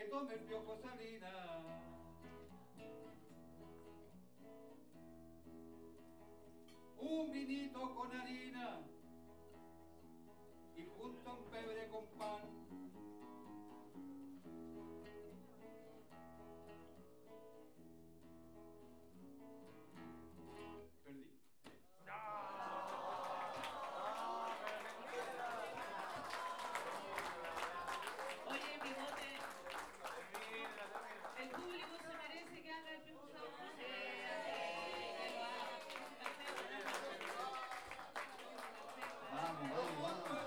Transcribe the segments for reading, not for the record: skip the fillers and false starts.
tome el Piojo Salinas. Un vinito con harina y junto a un pebre con pan. Perdí. Oye, Bigote, el público se merece que haga el precursado como sea, que lo haga. Vamos, vamos, vamos.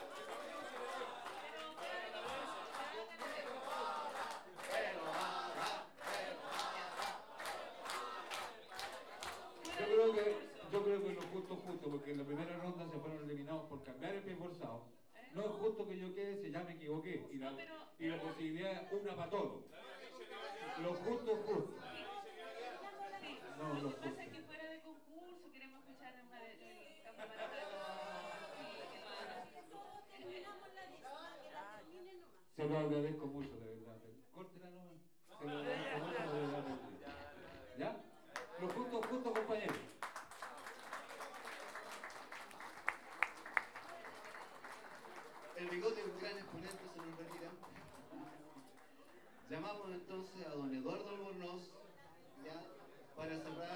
Yo creo que lo justo, porque en la primera ronda se fueron eliminados por cambiar el pie forzado. No es justo que yo quede, ya me equivoqué. Y la posibilidad es una para todos. Lo justo es justo. Sí, No, lo lo que pasa justo. es que fuera de concurso queremos escuchar el campamento de Se lo agradezco mucho, de verdad. Córtela nomás. Se lo agradezco mucho, de verdad. ¿Ya? Lo justo, compañeros. El Bigote, un gran exponente, se nos retira. Llamamos entonces a don Eduardo Albornoz, ya, para cerrar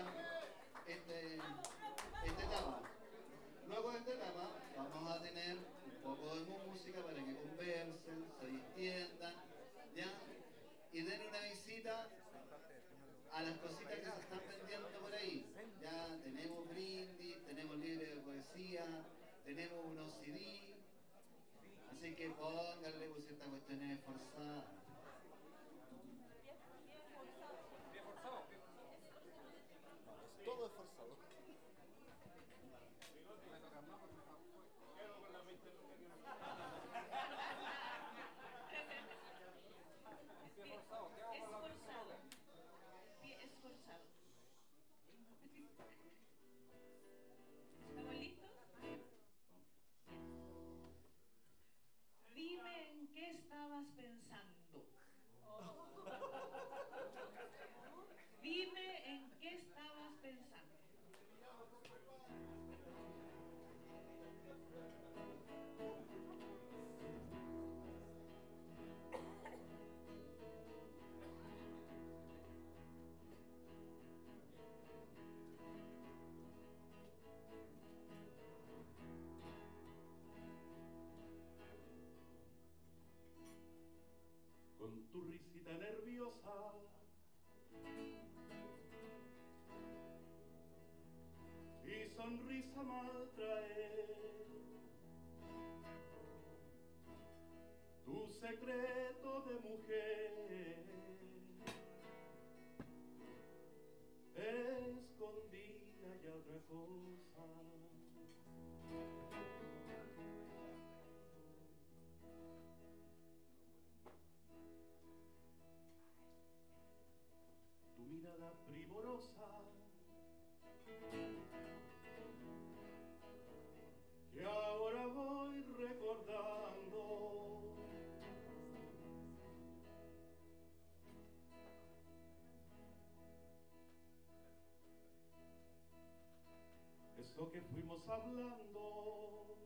esta etapa. Luego de esta etapa vamos a tener un poco de música para que conversen, se distiendan, ya, y den una visita a las cositas que se están vendiendo por ahí. Ya tenemos brindis, tenemos libros de poesía, tenemos unos CD. Así que pónganle, pues esta cuestión es forzada. Todo es forzado. esforzado. ¿Estamos listos? Dime en qué estabas pensando. Dime en qué estabas pensando. Con tu risita nerviosa y sonrisa maltraer, tu secreto de mujer escondida y otra cosa. Tu mirada primorosa que ahora voy recordando, eso que fuimos hablando,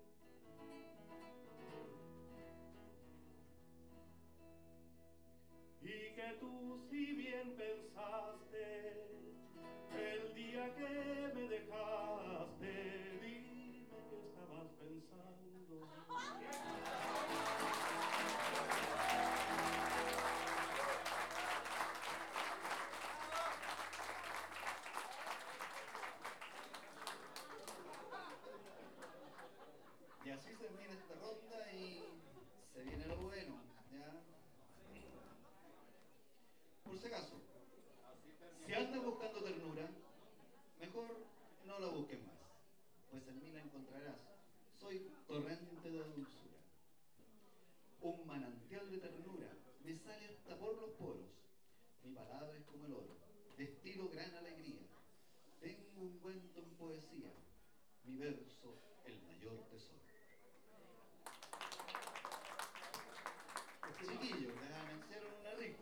y que tú si bien pensaste el día que me dejaste, dime qué estabas pensando. Y así se termina esta ronda y se viene lo bueno, ¿ya? Por si acaso, si andas buscando ternura, mejor no la busques más, pues en mí la encontrarás. Soy torrente de dulzura, un manantial de ternura, me sale hasta por los poros. Mi palabra es como el oro, destilo gran alegría. Tengo un cuento en poesía, mi verso el mayor tesoro. Chiquillos, les anunciaron una rifa.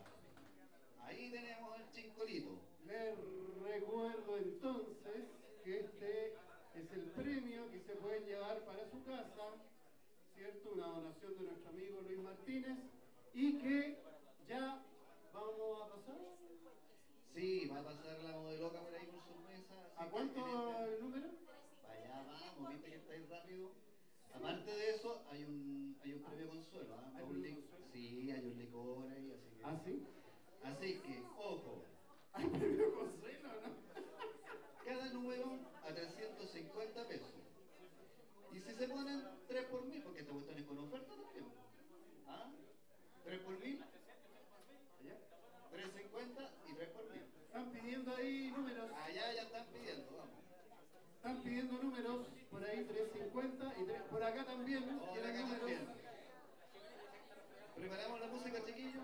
entonces que este es el premio que se pueden llevar para su casa, ¿cierto? Una donación de nuestro amigo Luis Martínez, y que ya vamos a pasar. Sí, va a pasar la modeloca por ahí por sus mesas. ¿A cuánto el número? Allá vamos, viste que estáis rápido. Aparte de eso, hay un premio consuelo. ¿Ah? ¿Hay premio consuelo? Sí, hay un licor ahí, así que. ¿Ah, sí? Así que, ojo. ¿Hay premio consuelo o no? Cada número a 350 pesos. Y si se ponen 3 por 1000, porque esta cuestión es con oferta también. ¿Ah? 3 por 1000. ¿Allá? 350 y 3 por 1000. Están pidiendo ahí números. Allá ya están pidiendo, vamos. Están pidiendo números, por ahí 350 y 3, por acá también. Por acá números. también. ¿Preparamos la música, chiquillos?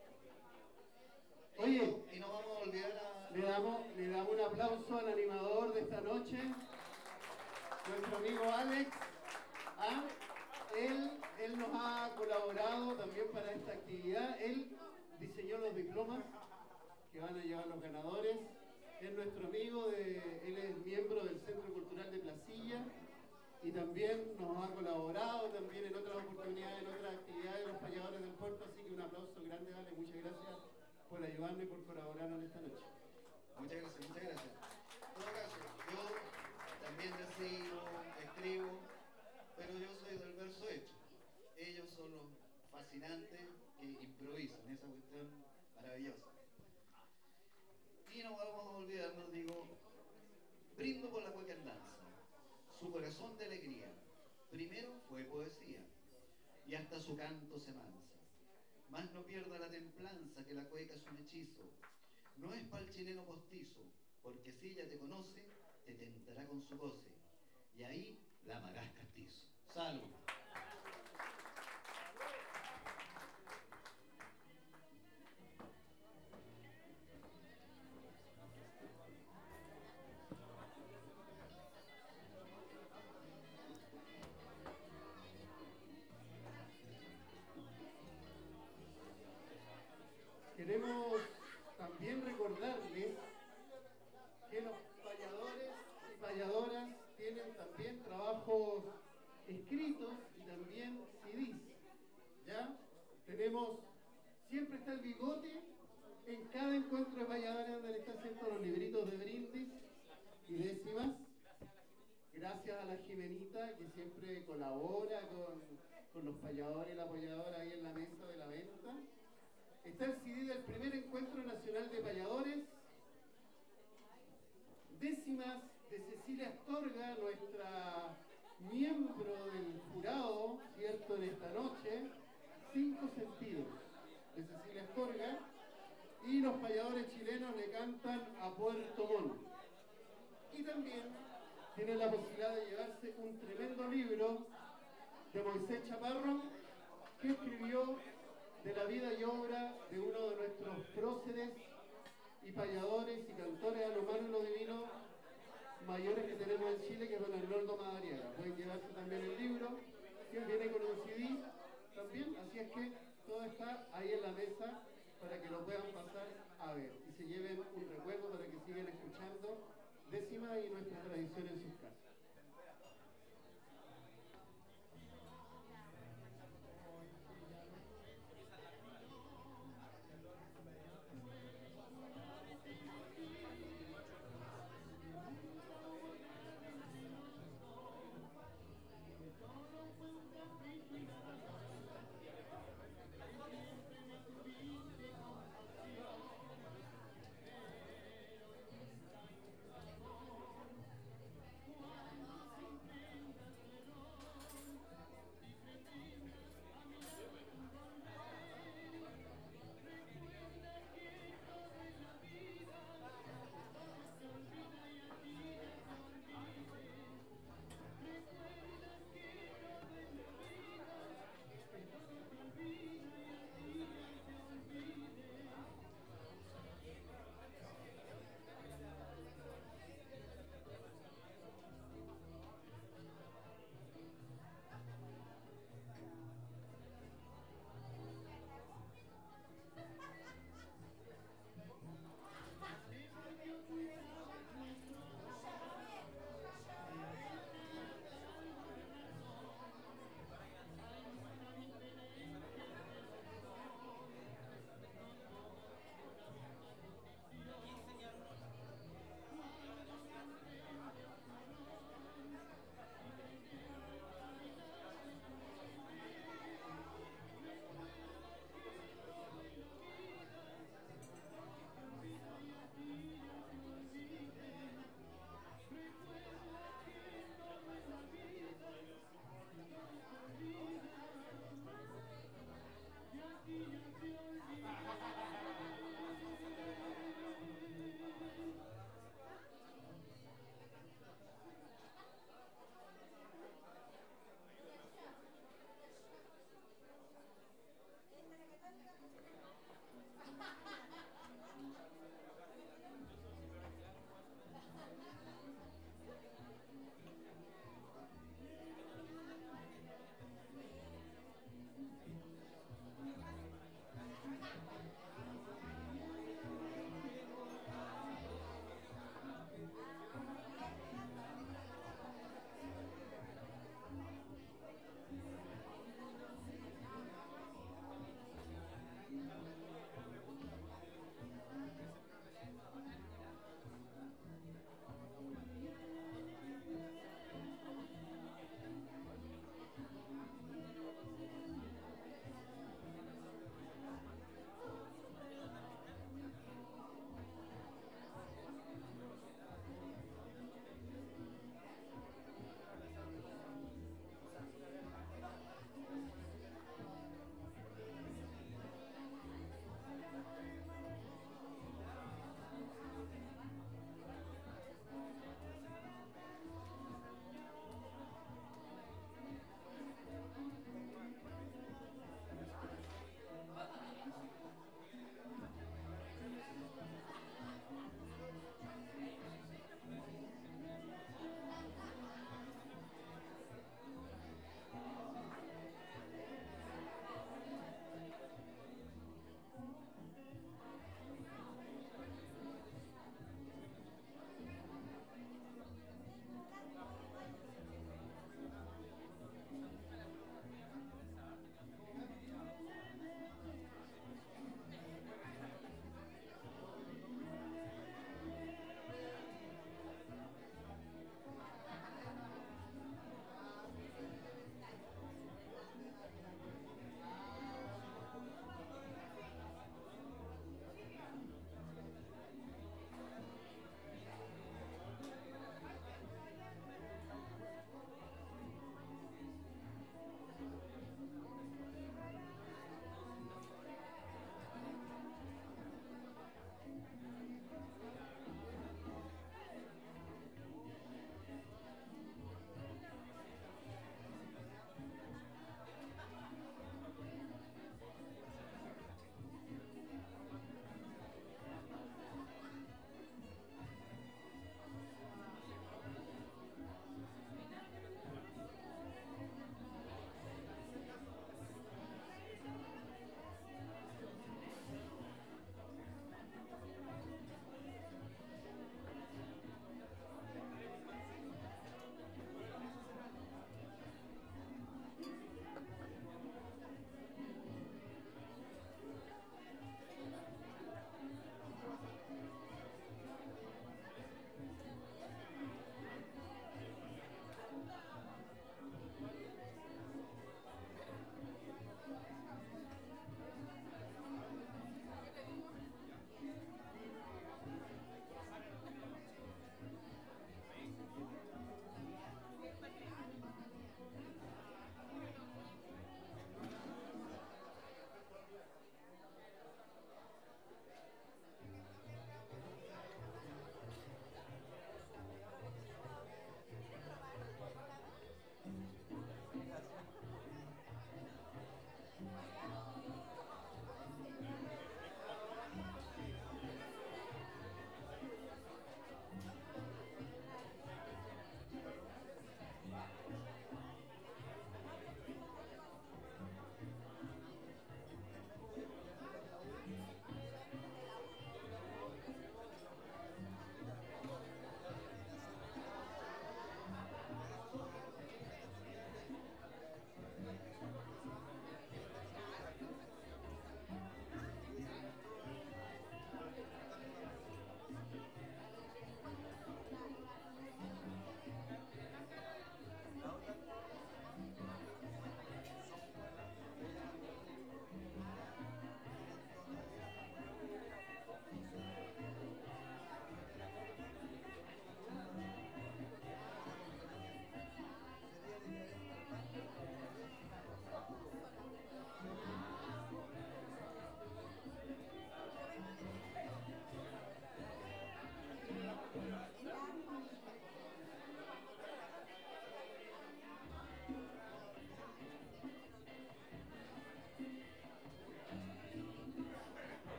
Oye, y no vamos a olvidar a... le damos un aplauso al animador de esta noche, nuestro amigo Alex. ¿Ah? Él nos ha colaborado también para esta actividad. Él diseñó los diplomas que van a llevar los ganadores. Es nuestro amigo, él es miembro del Centro Cultural de Placilla y también nos ha colaborado también en otras oportunidades, en otras actividades de los payadores del puerto, así que un aplauso grande, Ale, muchas gracias por ayudarnos y por colaborarnos esta noche. Muchas gracias, muchas gracias. En todo caso, yo también recibo, escribo, pero yo soy del verso hecho. Ellos son los fascinantes que improvisan, esa cuestión maravillosa. Y no vamos a olvidarnos, digo, brindo por la cueca en danza, su corazón de alegría. Primero fue poesía, y hasta su canto se mansa. Mas no pierda la templanza, que la cueca es un hechizo. No es pa'l chileno postizo, porque si ella te conoce, te tentará con su goce, y ahí la amarás castizo. Salud. Queremos también recordarles que los payadores y payadoras tienen también trabajos escritos y también CDs. ¿Ya? Tenemos, siempre está el bigote en cada encuentro de payadores donde le están haciendo los libritos de brindis y décimas. Gracias a la Jimenita que siempre colabora con los payadores y la payadora ahí en la mesa de la venta. Está el CD del primer encuentro nacional de payadores, décimas de Cecilia Astorga, nuestra miembro del jurado, ¿cierto?, en esta noche, 5 sentidos de Cecilia Astorga, y los payadores chilenos le cantan a Puerto Montt. Y también tienen la posibilidad de llevarse un tremendo libro de Moisés Chaparro, que escribió de la vida y obra de uno de nuestros próceres y payadores y cantores a lo humano y lo divino mayores que tenemos en Chile, que es don Arnoldo Madariaga. Pueden llevarse también el libro, que viene con un CD también, así es que todo está ahí en la mesa para que lo puedan pasar a ver y se lleven un recuerdo para que sigan escuchando décima y nuestra tradición en sus casas.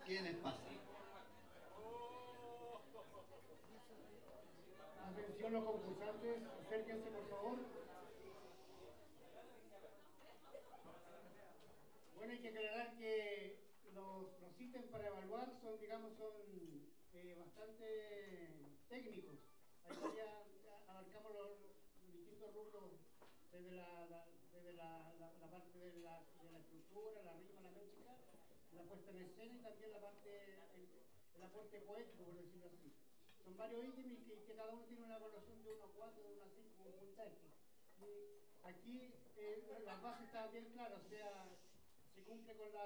¿Quiénes pasan? Atención los concursantes, acérquense por favor. Bueno, hay que aclarar que los ítems para evaluar son, digamos, bastante técnicos. Ahí ya abarcamos los distintos rubros desde la parte de la estructura, la rima, la métrica, la puesta en escena y también la parte, el aporte poético, por decirlo así. Son varios ítems y que cada uno tiene una evaluación de 1 a 4, de 1 a 5 como puntaje. Y aquí las bases están bien claras, o sea, se cumple con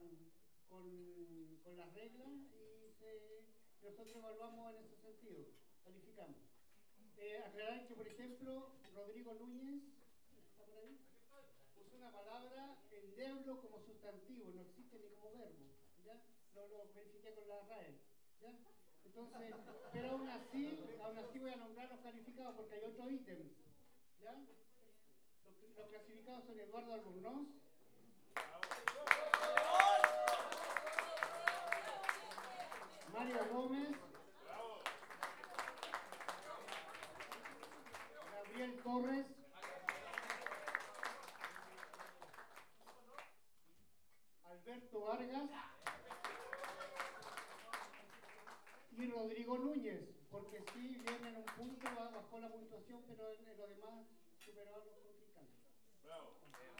las reglas y nosotros evaluamos en ese sentido, calificamos. Aclarar que, por ejemplo, Rodrigo Núñez, ¿está por ahí? Usa una palabra endeble como sustantivo, no existe ni como verbo, ¿ya? Lo verifiqué con la RAE, ¿ya? Entonces, pero aún así voy a nombrar los calificados porque hay otros ítems, ¿ya? Los clasificados son Eduardo Albornoz, Mario Gómez, Gabriel Torres, Alberto Vargas y Rodrigo Núñez, porque sí viene en un punto, bajó la puntuación, pero en lo demás superó a los contrincantes. Bravo.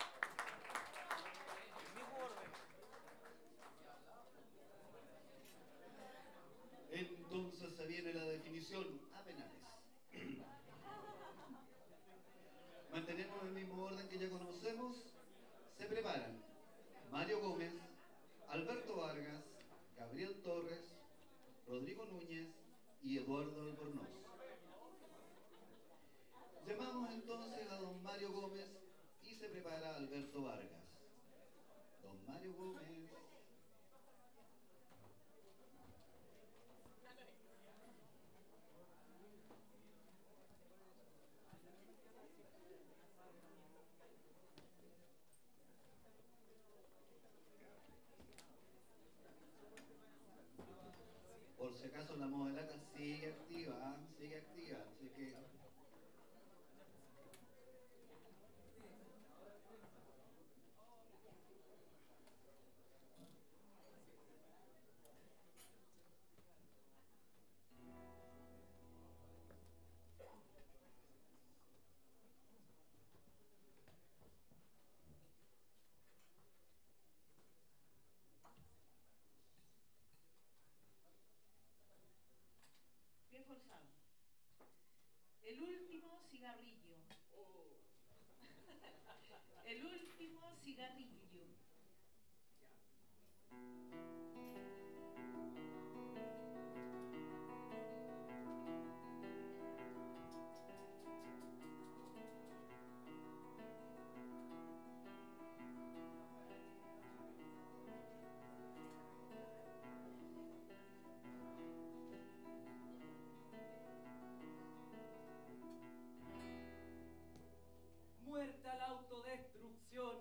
Entonces se viene la definición a penales. Mantenemos el mismo orden que ya conocemos. Se preparan Mario Gómez, Alberto Vargas, Gabriel Torres, Rodrigo Núñez y Eduardo Albornoz. Llamamos entonces a don Mario Gómez y se prepara Alberto Vargas. Don Mario Gómez. Por si acaso la modelata sigue activa, así que Bien forzado. El último cigarrillo. El último cigarrillo. Muerta la autodestrucción.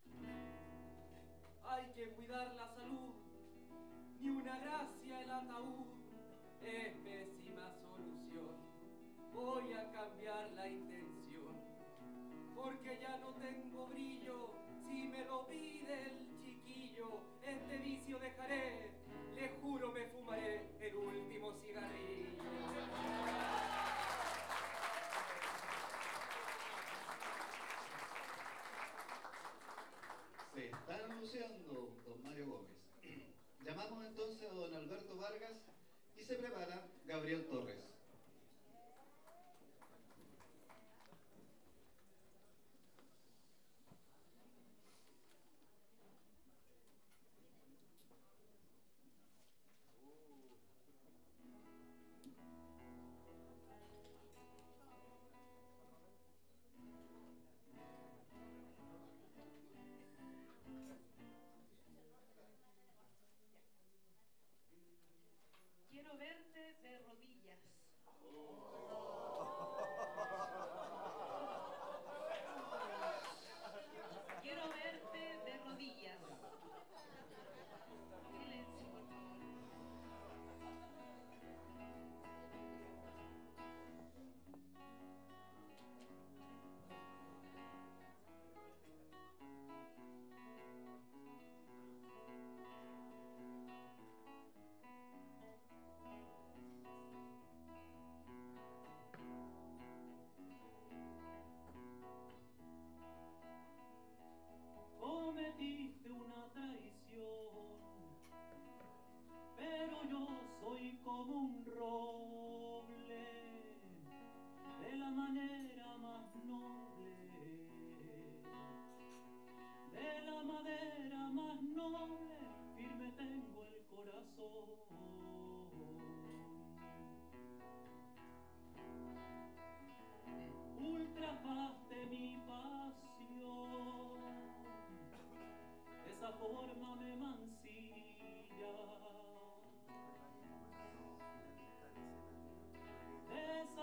Hay que cuidar la salud. Ni una gracia el ataúd. Es pésima solución. Voy a cambiar la intención. Porque ya no tengo brillo. Si me lo pide el chiquillo, este vicio dejaré. Le juro me fumaré el último cigarrillo. se están luciendo, don Mario Gómez. Llamamos entonces a don Alberto Vargas y se prepara Gabriel Torres. Quiero verte de rodillas.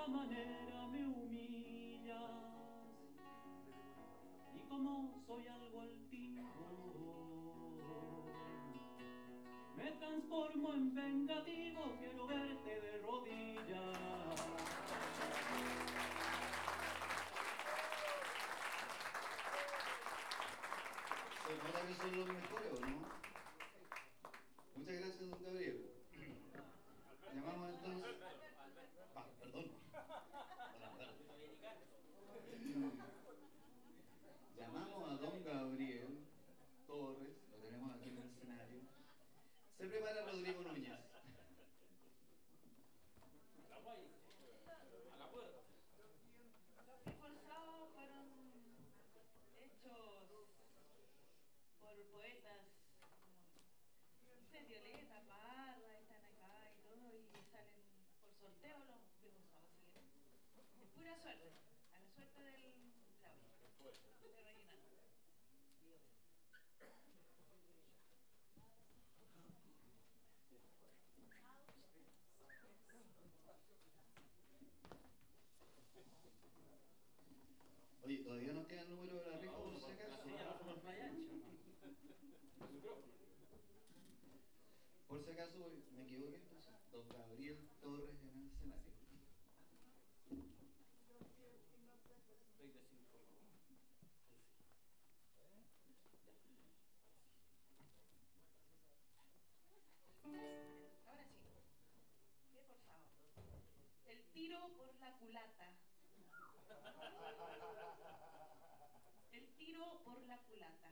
esta manera me humillas, y como soy algo altivo, me transformo en vengativo, quiero verte de rodillas. Se nota que son los mejores, ¿o no? Muchas gracias, don Gabriel. Llamamos entonces... perdón. Llamamos a don Gabriel Torres, lo tenemos aquí en el escenario. Se prepara Rodrigo Núñez. Los reforzados fueron hechos por poetas como, no sé, Violeta, Parra, están acá y todo, y salen por sorteo los reforzados, así que es pura suerte, a la suerte del Claudio, de rellenar. Oye, todavía nos queda el número de la rifa por si acaso. Por si acaso me equivoqué, entonces, don Gabriel Torres en el escenario. Ahora sí, reforzado. El tiro por la culata. El tiro por la culata.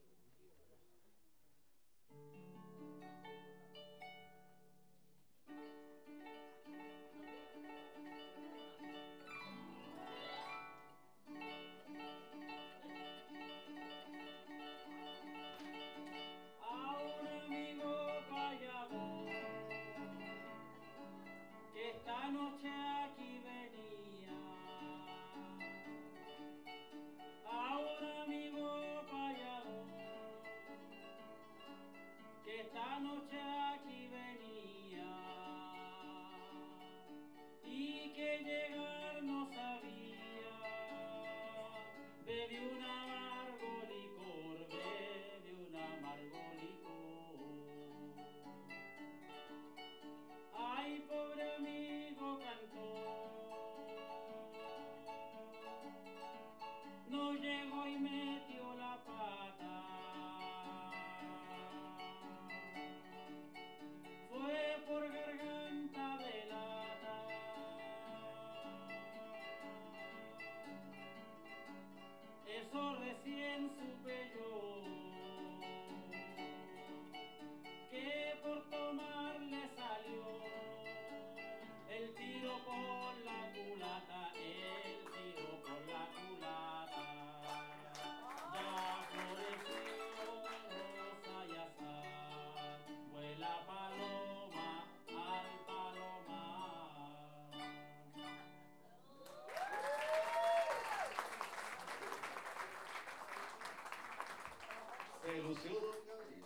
A un amigo callado que esta noche aquí venía, a un amigo callado que esta noche aquí venía y que llegar no sabía, bebí un amargo licor, bebí un amargo licor. Ay, pobre amigo cantor, no llegó y metió la pata. Fue por garganta de lata. Eso recién supe yo, que por tomar le salió el tiro por la culata, el tiro por la culata. Ya floreció rosa y azar, vuela paloma al palomar. Se lució don Gabriel.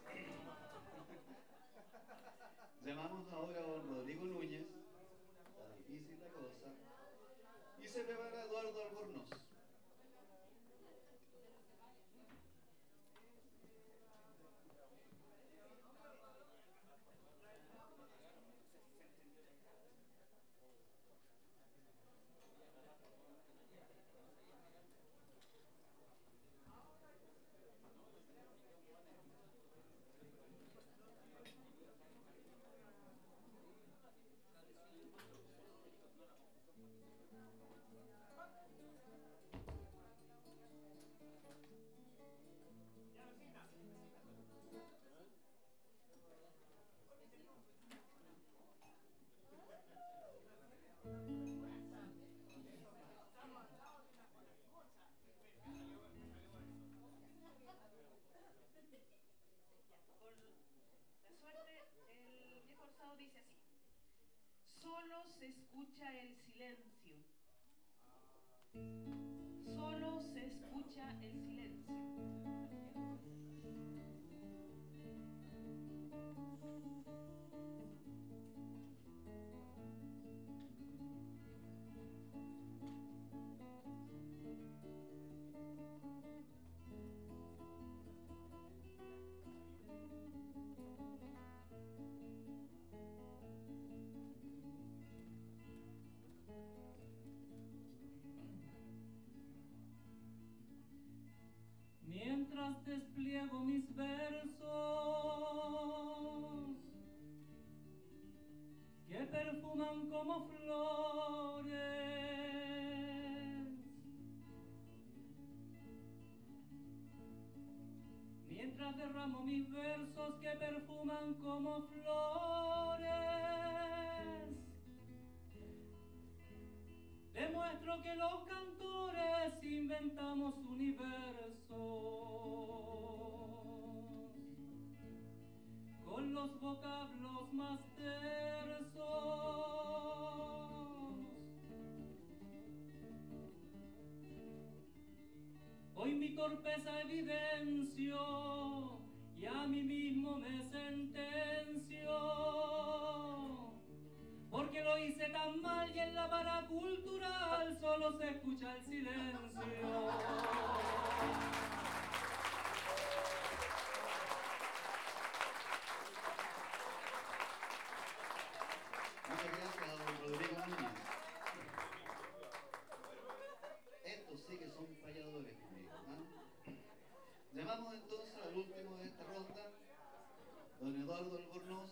Llamamos ahora a don Rodrigo Núñez. Está difícil la cosa. Y se prepara Eduardo Albornoz. Solo se escucha el silencio. Solo se escucha el silencio. perfuman como flores. Mientras derramo mis versos que perfuman como flores, demuestro que los cantores inventamos universos con los vocablos más tersos. Hoy mi torpeza evidencio y a mí mismo me sentencio, porque lo hice tan mal y en la paracultural solo se escucha el silencio. Muchas gracias, don Rodrigo Núñez. Estos sí que son falladores, conmigo, ¿ah? Llamamos entonces al último de esta ronda, don Eduardo Albornoz,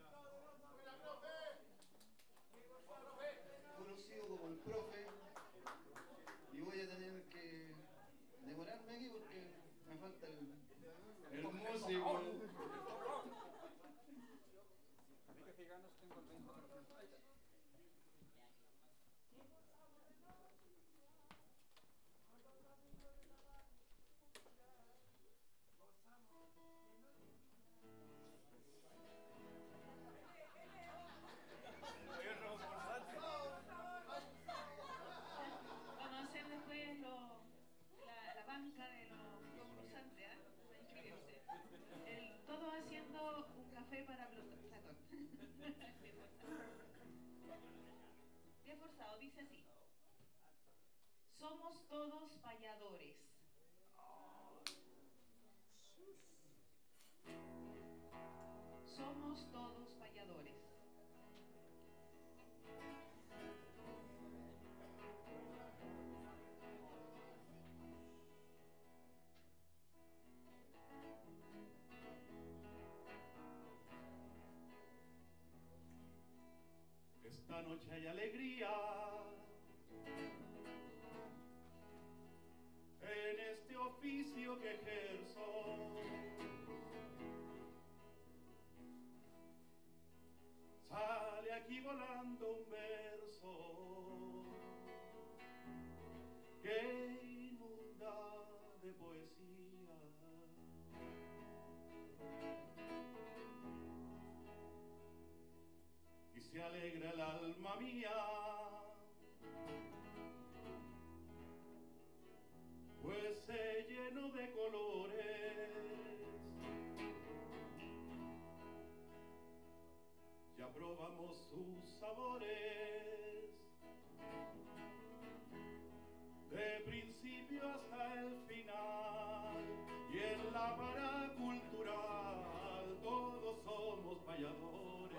conocido como el profe, y voy a tener que demorarme aquí porque me falta el músico. Vamos a hacer después la banca de los concursantes, ¿eh? Para inscribirse. Todos haciendo un café para Platón. Bien forzado, dice así. Somos todos payadores. Somos todos payadores. Esta noche hay alegría en este oficio que ejerzo. Sale aquí volando un verso que inunda de poesía. Y se alegra el alma mía, pues se llenó de colores. Ya probamos sus sabores, de principio hasta el final, y en la paracultural todos somos payadores.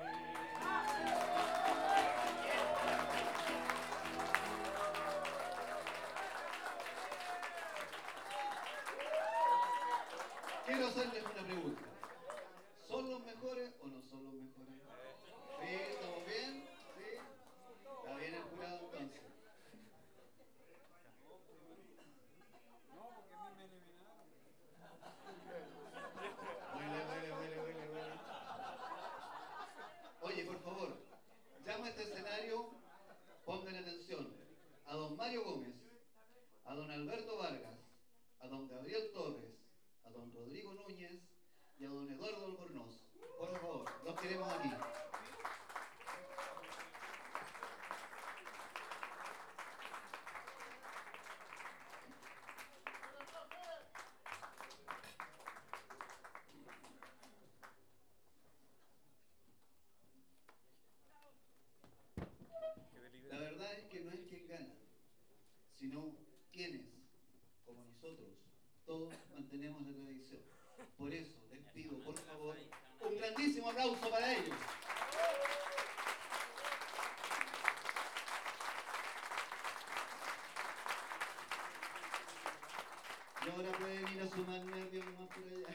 Quiero hacerles una pregunta. ¿Son los mejores o no son los mejores? ¿Sí? ¿Estamos bien? ¿Sí? ¿Está bien el jurado entonces? Huele. Oye, por favor, llamo a este escenario, pongan atención, a don Mario Gómez, a don Alberto Vargas, a don Gabriel Torres, a don Rodrigo Núñez y a don Eduardo Albornoz. Por favor, los queremos aquí. La verdad es que no es quien gana, sino quienes, como nosotros, todos mantenemos la tradición. Por eso les pido, por favor, un grandísimo aplauso para ellos. Y ahora pueden ir a sumar nervios nomás por allá.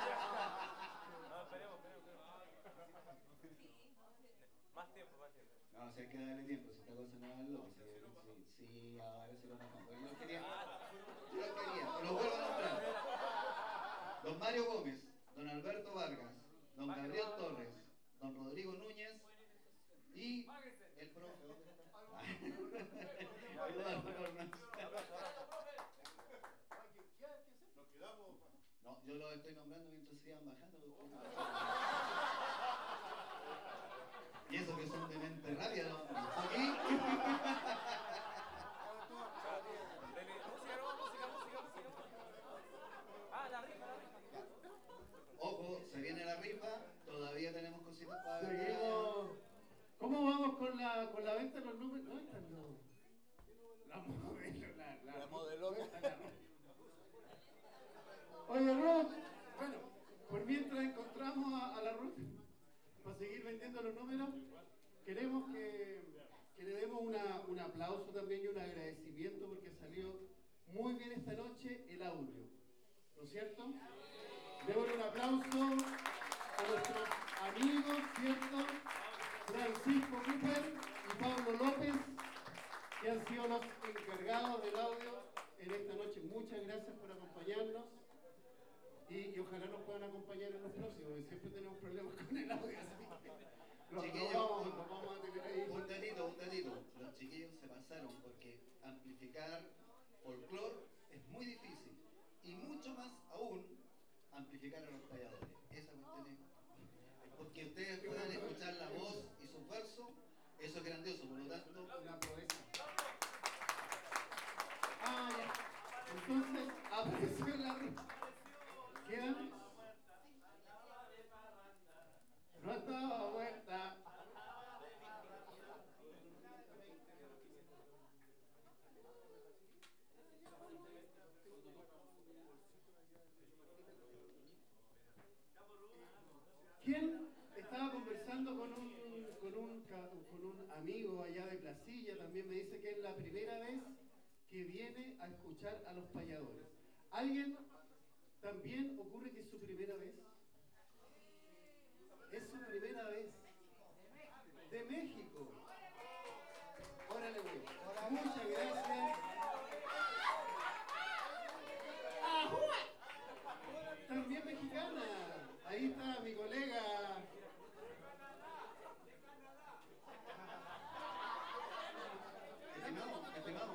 No, esperemos. Más tiempo. No, si hay que darle tiempo, si esta cosa no va al loco, sí, ahora sí lo pasamos. Pero yo lo vuelvo a nombrar. Don Mario Gómez, don Alberto Vargas, don Gabriel Torres, don Rodrigo Núñez y el profe, ¿dónde está? Eduardo Cornaz. No, yo lo estoy nombrando mientras sigan bajando. Y eso que son de mente rápida, ¿no? Aquí. Ojo, se viene la rifa, todavía tenemos cositas para ver. Seguimos. ¿Cómo vamos con la venta de los números? ¿Dónde están la modelo? Oye, Ruth, bueno, por mientras encontramos a la Ruth, para seguir vendiendo los números, queremos que le demos un aplauso también y un agradecimiento porque salió muy bien esta noche el audio, ¿no es cierto? Démosle un aplauso a nuestros amigos, ¿cierto? Francisco Cooper y Pablo López, que han sido los encargados del audio en esta noche. Muchas gracias por acompañarnos y ojalá nos puedan acompañar en los próximos, porque siempre tenemos problemas con el audio, así que vamos a tener ahí. Un datito. Los chiquillos se pasaron porque amplificar folclore es muy difícil y mucho más aún amplificar a los payadores. Esa cuestión es porque ustedes puedan escuchar la voz y su verso, eso es grandioso, por lo tanto, una proeza. Ya. Entonces, apareció la rifa. ¿Quedan? No estaba vuelta. ¿Quién estaba conversando con un amigo allá de Placilla? También me dice que es la primera vez que viene a escuchar a los payadores. ¿Alguien también ocurre que es su primera vez? Es su primera vez. De México. Órale, güey. Muchas gracias. También mexicana. Ahí está mi colega. Estimado.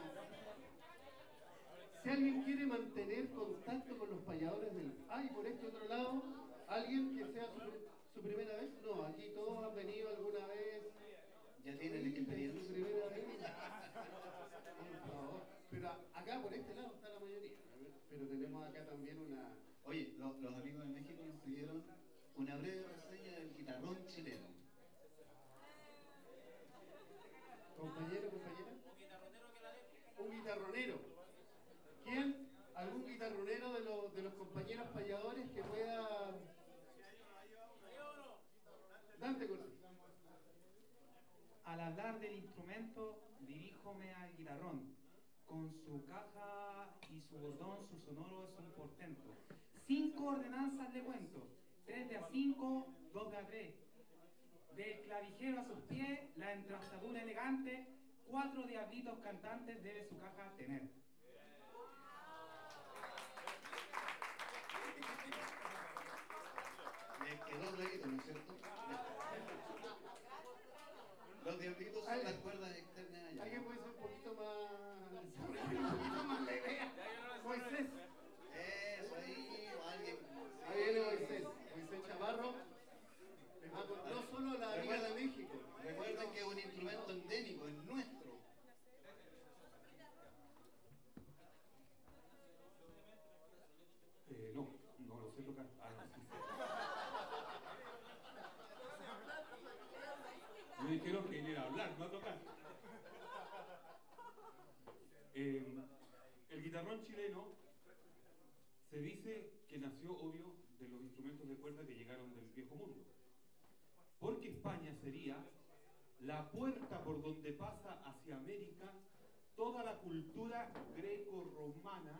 Si alguien quiere mantener contacto con los payadores del... y por este otro lado, alguien que sea su primera vez. No, aquí todos han venido alguna vez. Ya tienen experiencia. Su primera vez. Por favor. Pero acá por este lado está la mayoría. Pero tenemos acá también una... Oye, los amigos de México nos pidieron una breve reseña del guitarrón chileno. Compañero, compañera. Un guitarronero. ¿Quién? ¿Algún guitarronero de los compañeros payadores que pueda... Dante Cortés. Al hablar del instrumento, diríjome al guitarrón. Con su caja y su bordón, su sonoro es un portento. 5 ordenanzas le cuento. 3 de a 5, 2 de a 3. Del clavijero a sus pies, la entrastadura elegante. 4 diablitos cantantes debe su caja tener. Les quedó clarito, ¿no es cierto? Los diablitos son las cuerdas externas allá. ¿Alguien puede ser un poquito más leve? Moisés. Eso ahí, o alguien. Ahí viene Moisés Chavarro. Les va a contar no solo la Liga de México. Recuerden que es un instrumento endémico, es nuestro. No lo sé tocar. Me dijeron que venir a hablar, no a tocar. El guitarrón chileno se dice que nació, obvio, de los instrumentos de cuerda que llegaron del viejo mundo. Porque España sería la puerta por donde pasa hacia América toda la cultura greco-romana,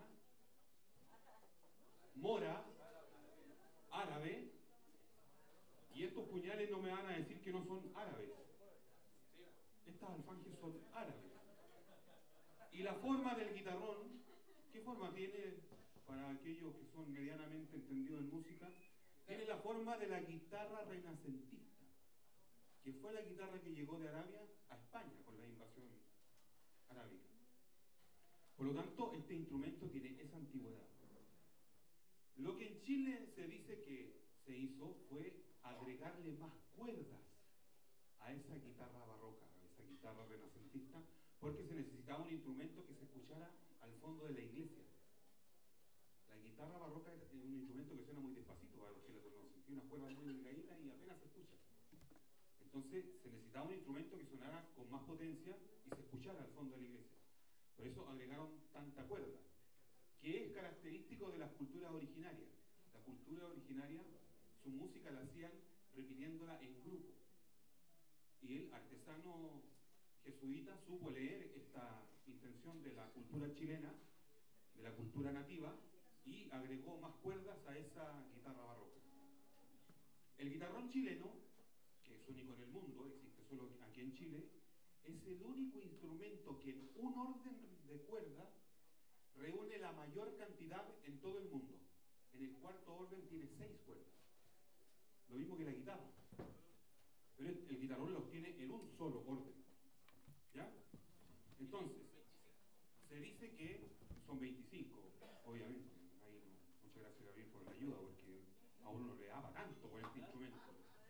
mora, árabe, y estos puñales no me van a decir que no son árabes. Estas alfanjes son árabes. Y la forma del guitarrón, ¿qué forma tiene para aquellos que son medianamente entendidos en música? Tiene la forma de la guitarra renacentista, que fue la guitarra que llegó de Arabia a España con la invasión arábica. Por lo tanto, este instrumento tiene esa antigüedad. Lo que en Chile se dice que se hizo fue agregarle más cuerdas a esa guitarra barroca, a esa guitarra renacentista, porque se necesitaba un instrumento que se escuchara al fondo de la iglesia. La guitarra barroca es un instrumento que suena muy despacito, para los que lo conocen, tiene unas cuerdas muy delgaditas y apenas se escucha. Entonces se necesitaba un instrumento que sonara con más potencia y se escuchara al fondo de la iglesia. Por eso agregaron tanta cuerda, que es característico de las culturas originarias. La cultura originaria, su música la hacían repitiéndola en grupo. Y el artesano jesuita supo leer esta intención de la cultura chilena, de la cultura nativa, y agregó más cuerdas a esa guitarra barroca. El guitarrón chileno, que es único en el mundo, existe solo aquí en Chile, es el único instrumento que en un orden de cuerda reúne la mayor cantidad en todo el mundo. En el cuarto orden tiene 6 cuerdas. Lo mismo que la guitarra. Pero el guitarrón los tiene en un solo orden. ¿Ya? Entonces, se dice que son 25, obviamente. Ahí no, muchas gracias, Gabriel, por la ayuda, porque a uno no le daba tanto con este instrumento.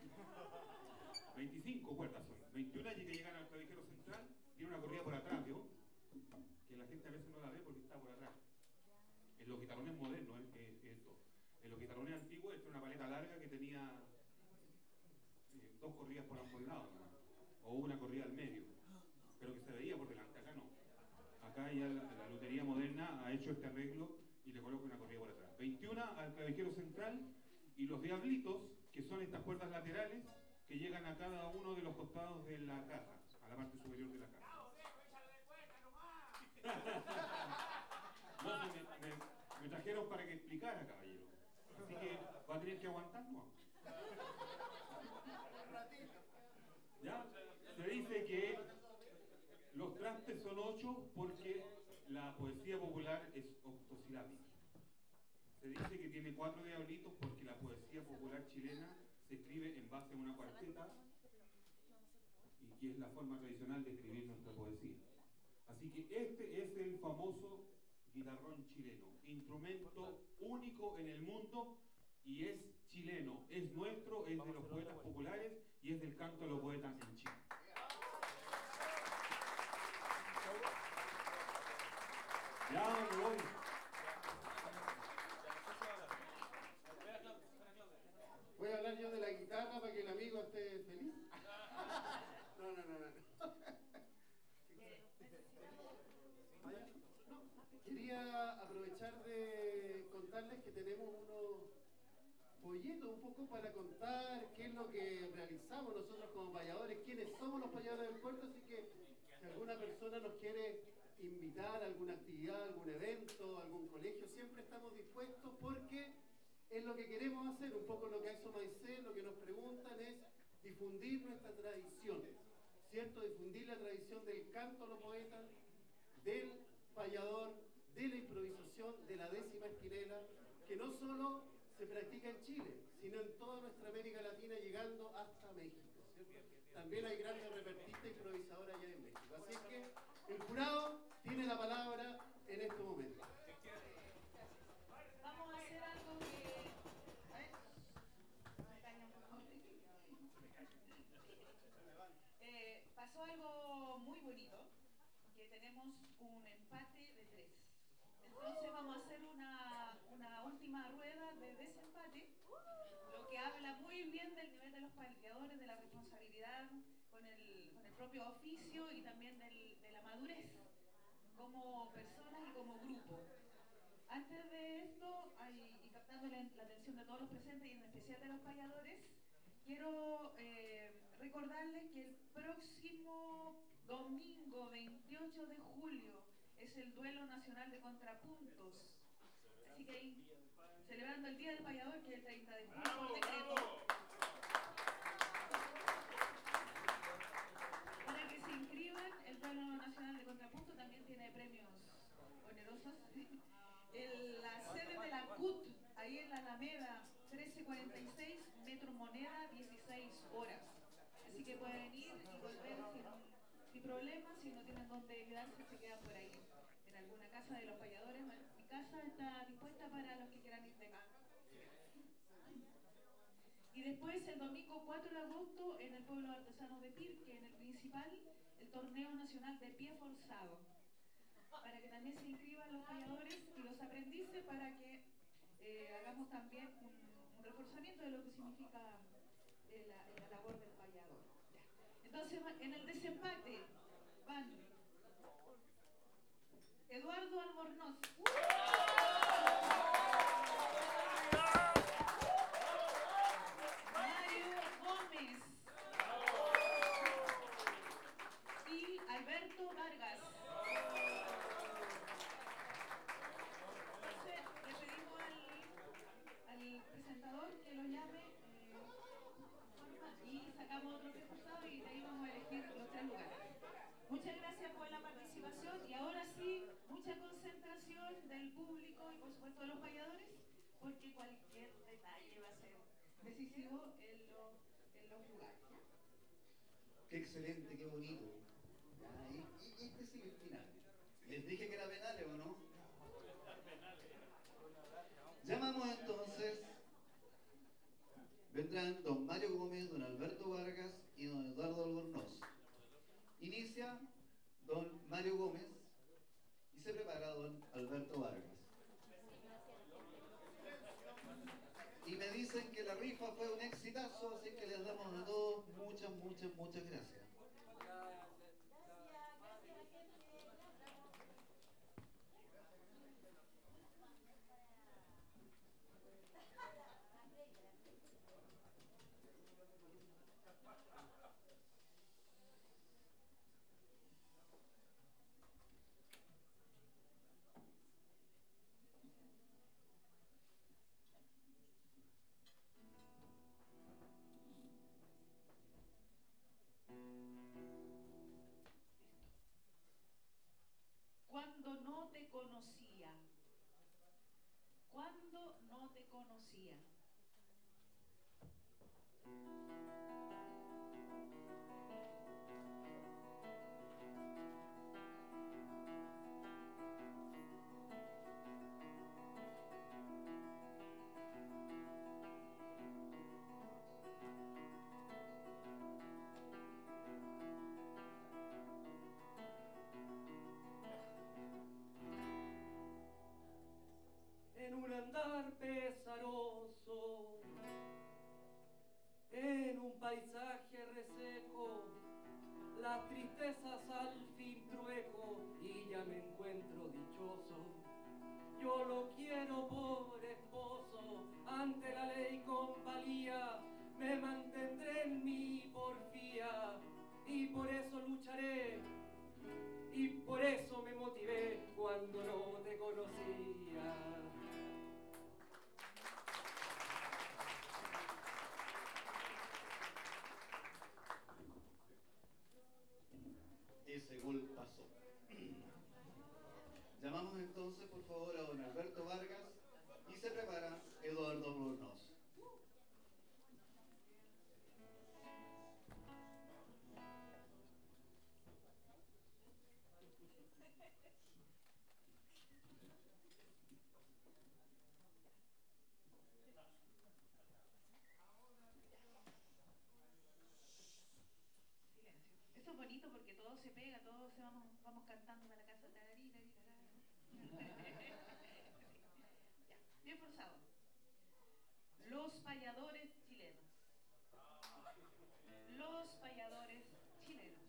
25 cuerdas son. 21 que llegan al clavijero central, tiene una corrida por atrás, ¿vio? Que la gente a veces no la ve porque está por atrás. En los guitarrones modernos es esto. En los guitarrones antiguos, esta es una paleta larga que tenía 2 corridas por ambos lados, ¿no? O una corrida al medio, pero que se veía por delante. Acá no. Acá ya la lutería moderna ha hecho este arreglo y le coloca una corrida por atrás. 21 al clavijero central y los diablitos, que son estas cuerdas laterales que llegan a cada uno de los costados de la caja, a la parte superior de la caja. No, me trajeron para que explicara, caballero. Así que va a tener que aguantarnos. ¿Ya? Se dice que los trastes son 8 porque la poesía popular es octosilábica. Se dice que tiene 4 diablitos porque la poesía popular chilena se escribe en base a una cuarteta y que es la forma tradicional de escribir nuestra poesía. Así que este es el famoso guitarrón chileno, instrumento único en el mundo y es chileno, es nuestro, es de los poetas populares y es del canto de los poetas en Chile. Ya me voy. Voy a hablar yo de la guitarra para que el amigo esté feliz. No. Quería aprovechar de contarles que tenemos unos folletos un poco para contar qué es lo que realizamos nosotros como payadores, quiénes somos los payadores del puerto, así que si alguna persona nos quiere invitar a alguna actividad, algún evento, algún colegio, siempre estamos dispuestos porque es lo que queremos hacer, un poco lo que hizo Maicel, lo que nos preguntan es difundir nuestra tradición, ¿cierto? Difundir la tradición del canto a los poetas, del payador, de la improvisación, de la décima esquinela, que no solo se practica en Chile, sino en toda nuestra América Latina, llegando hasta México, ¿cierto? También hay grandes repertistas e improvisadores allá en México. Así es que el jurado tiene la palabra en este momento. Vamos a hacer algo que... A ver. Pasó algo muy bonito, que tenemos un empate de 3. Entonces vamos a hacer una última rueda de desempate, lo que habla muy bien del nivel de los payadores, de la responsabilidad con el propio oficio y también de la madurez como personas y como grupo. Antes de esto, y captando la atención de todos los presentes y en especial de los payadores, quiero recordarles que el próximo domingo 28 de julio es el duelo nacional de contrapuntos. Así que ahí, celebrando el Día del Payador, que es el 30 de julio por decreto, para que se inscriban puede venir y volver sin problemas. Si no tienen dónde quedarse, se quedan por ahí en alguna casa de los payadores. Mi casa está dispuesta para los que quieran ir de acá. Y después, el domingo 4 de agosto, en el Pueblo de Artesanos de Pirque, en el principal, el torneo nacional de pie forzado, para que también se inscriban los payadores y los aprendices, para que hagamos también un reforzamiento de lo que significa la labor del payador. Ya. Entonces, en el desempate van Eduardo Albornoz, Mario Gómez y Alberto Vargas. Entonces, le pedimos al presentador que lo llame y sacamos otro reforzado y de ahí vamos a elegir los 3 lugares. Muchas gracias por la participación y ahora sí, mucha concentración del público y por supuesto de los payadores, porque cualquier detalle va a ser decisivo en los lugares. ¿Ya? Qué excelente, qué bonito. Y este es el final. Les dije que era penales, ¿o no? Llamamos entonces. Vendrán don Mario Gómez, don Alberto Vargas y don Eduardo Albornoz. Inicia don Mario Gómez y se prepara don Alberto Vargas. Y me dicen que la rifa fue un exitazo, así que les damos a todos muchas gracias. Cuando no te conocía. Cuando no te conocía. En un andar pesaroso, en un paisaje reseco, las tristezas al fin trueco y ya me encuentro dichoso. Yo lo quiero por esposo, ante la ley con valía, me mantendré en mi porfía y por eso lucharé y por eso me motivé cuando no te conocía. Ese gol pasó. Llamamos entonces por favor a don Alberto Vargas y se prepara Eduardo Albornoz. Eso es bonito porque todo se pega, todos vamos cantando para la casa. Ya, bien forzado. Los payadores chilenos. Los payadores chilenos.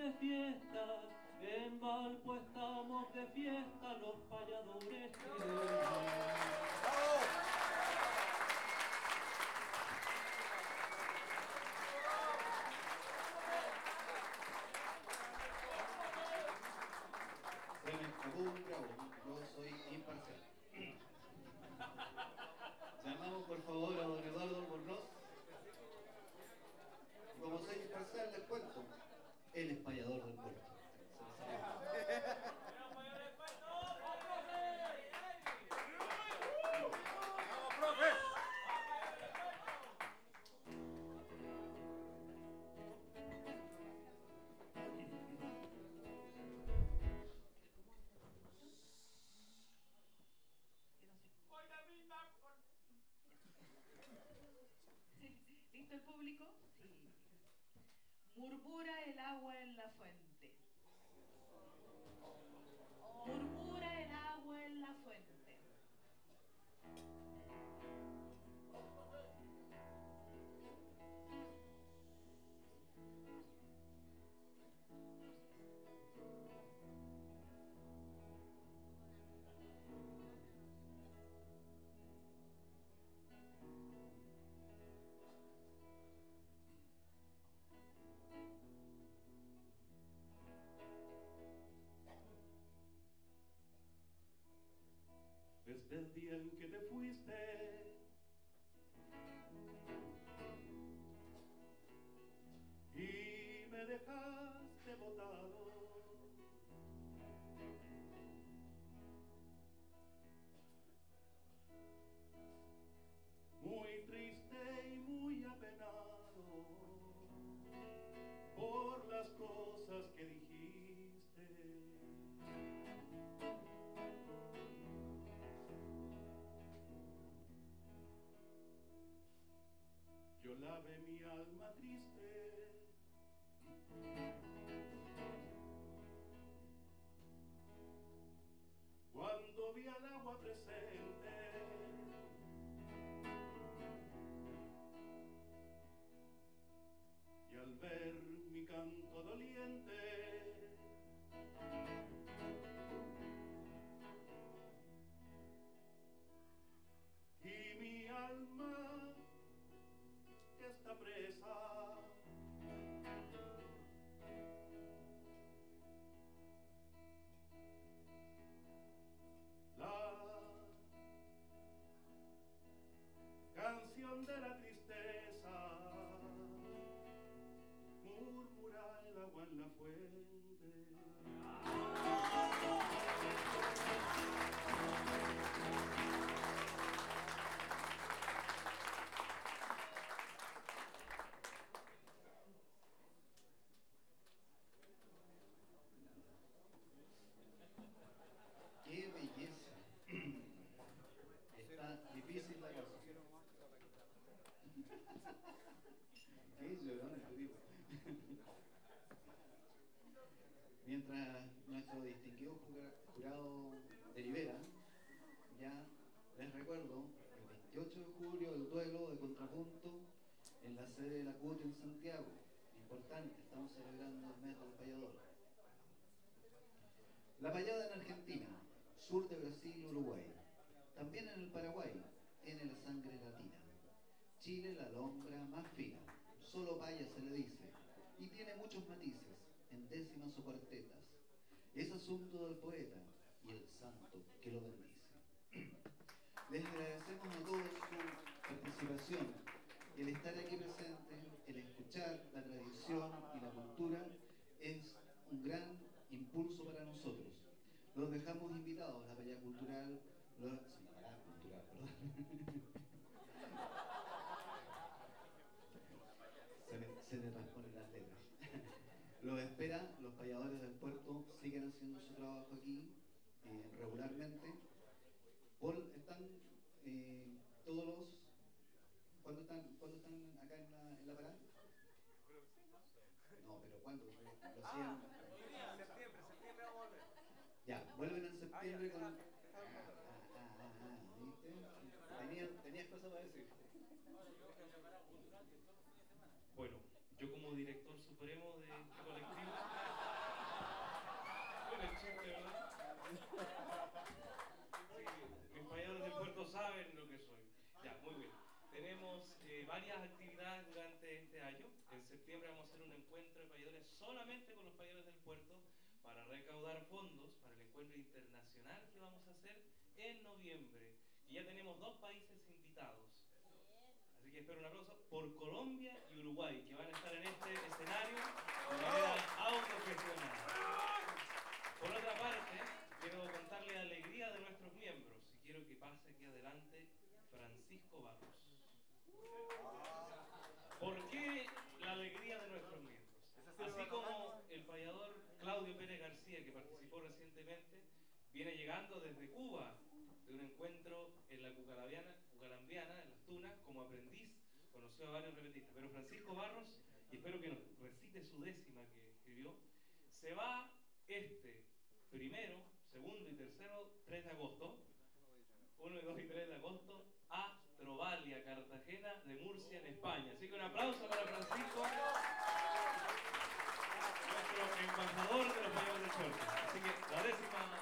de fiesta, en Valpo estamos de fiesta los payadores. Se me escapó un bravo, yo soy imparcial. Llamamos por favor a don Eduardo Albornoz. Como soy imparcial, les cuento. Él es payador del puerto. ¿Listo el público? Sí. Murmura el agua en la fuente. Murmura el agua en la fuente. Desde el día en que te fuiste, y me dejaste botado, muy triste y muy apenado por las cosas que dijiste. Yo lavé mi alma triste cuando vi al agua presente, y al ver mi canto doliente, y mi alma que está presa, la canción de la tristeza murmura el agua en la fuente. ¡Qué belleza! Está difícil la cosa. ¡Qué llorón este tipo! Mientras nuestro distinguido jurado delibera, ya les recuerdo, el 28 de julio el duelo de contrapunto en la sede de la CUT en Santiago. Importante, estamos celebrando el mes del payador. La payada en Argentina, sur de Brasil, Uruguay. También en el Paraguay, tiene la sangre latina. Chile, la alhombra más fina, solo paya se le dice, y tiene muchos matices, en décimas o cuartetas. Es asunto del poeta y el santo que lo bendice. Les agradecemos a todos su participación, el estar aquí presente, el escuchar la tradición y la cultura es un gran impulso para nosotros. Los dejamos invitados a la Payada Cultural, perdón. Se me transponen las letras. Los espera, los payadores del puerto siguen haciendo su trabajo aquí regularmente. Paul, ¿están todos los... ¿Cuándo están acá en la parada? No, pero ¿cuándo? Lo siguen... Septiembre vamos a volver. Ya, vuelven en septiembre con... ¿viste? Tenías cosas para decir. Bueno, yo como director supremo de este colectivo ¿verdad? Sí, mis payadores del puerto saben lo que soy. Ya, muy bien. Tenemos varias actividades durante este año. En septiembre vamos a hacer un encuentro de payadores solamente con los payadores del puerto para recaudar fondos para el encuentro internacional que vamos a hacer en noviembre. Y ya tenemos 2 países invitados. Así que espero un aplauso por Colombia y Uruguay, que van a estar en este escenario de manera autogestionada. Por otra parte, quiero contarle la alegría de nuestros miembros y quiero que pase aquí adelante Francisco Barros. ¿Por qué la alegría de nuestros miembros? Así como el payador Claudio Pérez García, que participó recientemente, viene llegando desde Cuba de un encuentro en la Cucalambiana, en Las Tunas, como aprendiz, conoció a varios repentistas. Pero Francisco Barros, y espero que nos recite su décima que escribió, se va este 1, 2 y 3 de agosto, 1, 2 y 3 de agosto, a Trovalia, Cartagena de Murcia, en España. Así que un aplauso para Francisco, nuestro embajador de los payadores del puerto. Así que la décima.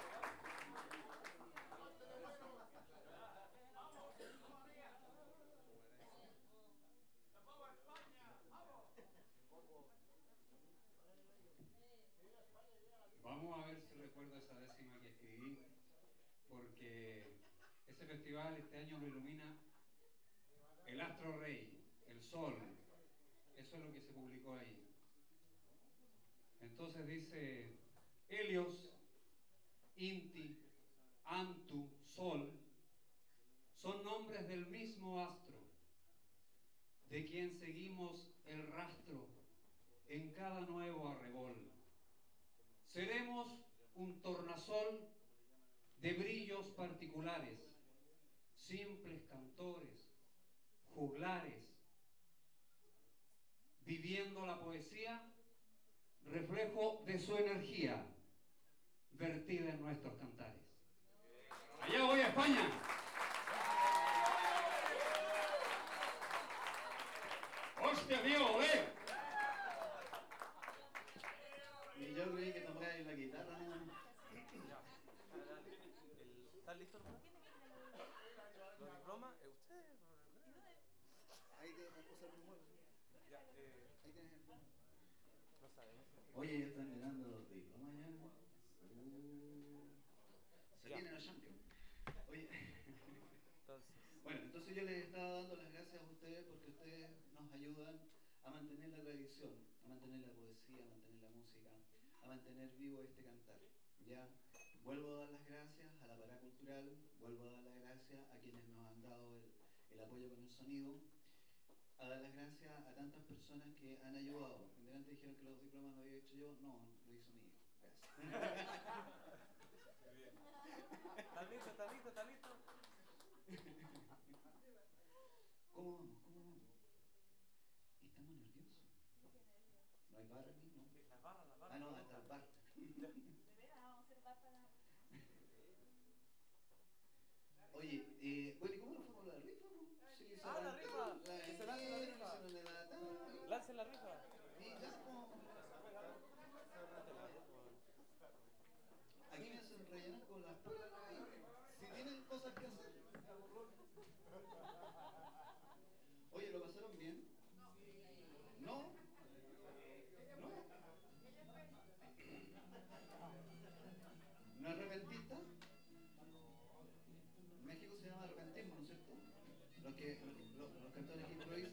Vamos a ver si recuerdo esa décima que escribí, porque ese festival este año lo ilumina el astro rey, el sol. Eso es lo que se publicó ahí. Entonces dice: Helios, Inti, Antu, Sol, son nombres del mismo astro, de quien seguimos el rastro en cada nuevo arrebol. Seremos un tornasol de brillos particulares, simples cantores, juglares, viviendo la poesía, reflejo de su energía, vertida en nuestros cantares. ¡Allá voy a España! ¡Hostia, tío, olé! Y yo creí que tocáis la guitarra, ¿no? ¿Están listos? ¿Los diplomas? ¿Usted? Ahí te vas a usar el mueble. Ya, Ahí tienes el pluma. no sabemos. Oye, ya están llegando los diplomas ya. Se Ya. vienen los champions. Oye. Entonces. Bueno, entonces yo les estaba dando las gracias a ustedes porque ustedes nos ayudan a mantener la tradición, a mantener la poesía, a mantener la música, a mantener vivo este cantar. ¿Ya? Vuelvo a dar las gracias a la Paracultural, vuelvo a dar las gracias a quienes nos han dado el apoyo con el sonido, a dar las gracias a tantas personas que han ayudado. Antes dijeron que los diplomas lo había hecho yo, no, lo hizo mi hijo. Gracias. ¿Están listos? ¿Están listos? ¿Están listos? ¿Cómo vamos? ¿Cómo vamos? ¿Estamos nerviosos? ¿No hay bar aquí? ¿No? Las barras, las barras. Ah, no, hasta el bar. ¿De veras vamos a hacer bar para...? Oye, bueno, ¿y cómo nos fue con la rifa? Sí, se Ah, la dan rifa. tan, Que se lance la rifa. se no le da tan. Lancen la rifa. Y ya como. Aquí me hacen rellenar con las puras. Si tienen cosas que hacer. Oye, ¿lo pasaron bien? ¿No? ¿No? ¿No es repentista? En México se llama repentismo, ¿no es cierto? Los cantores que improvisan.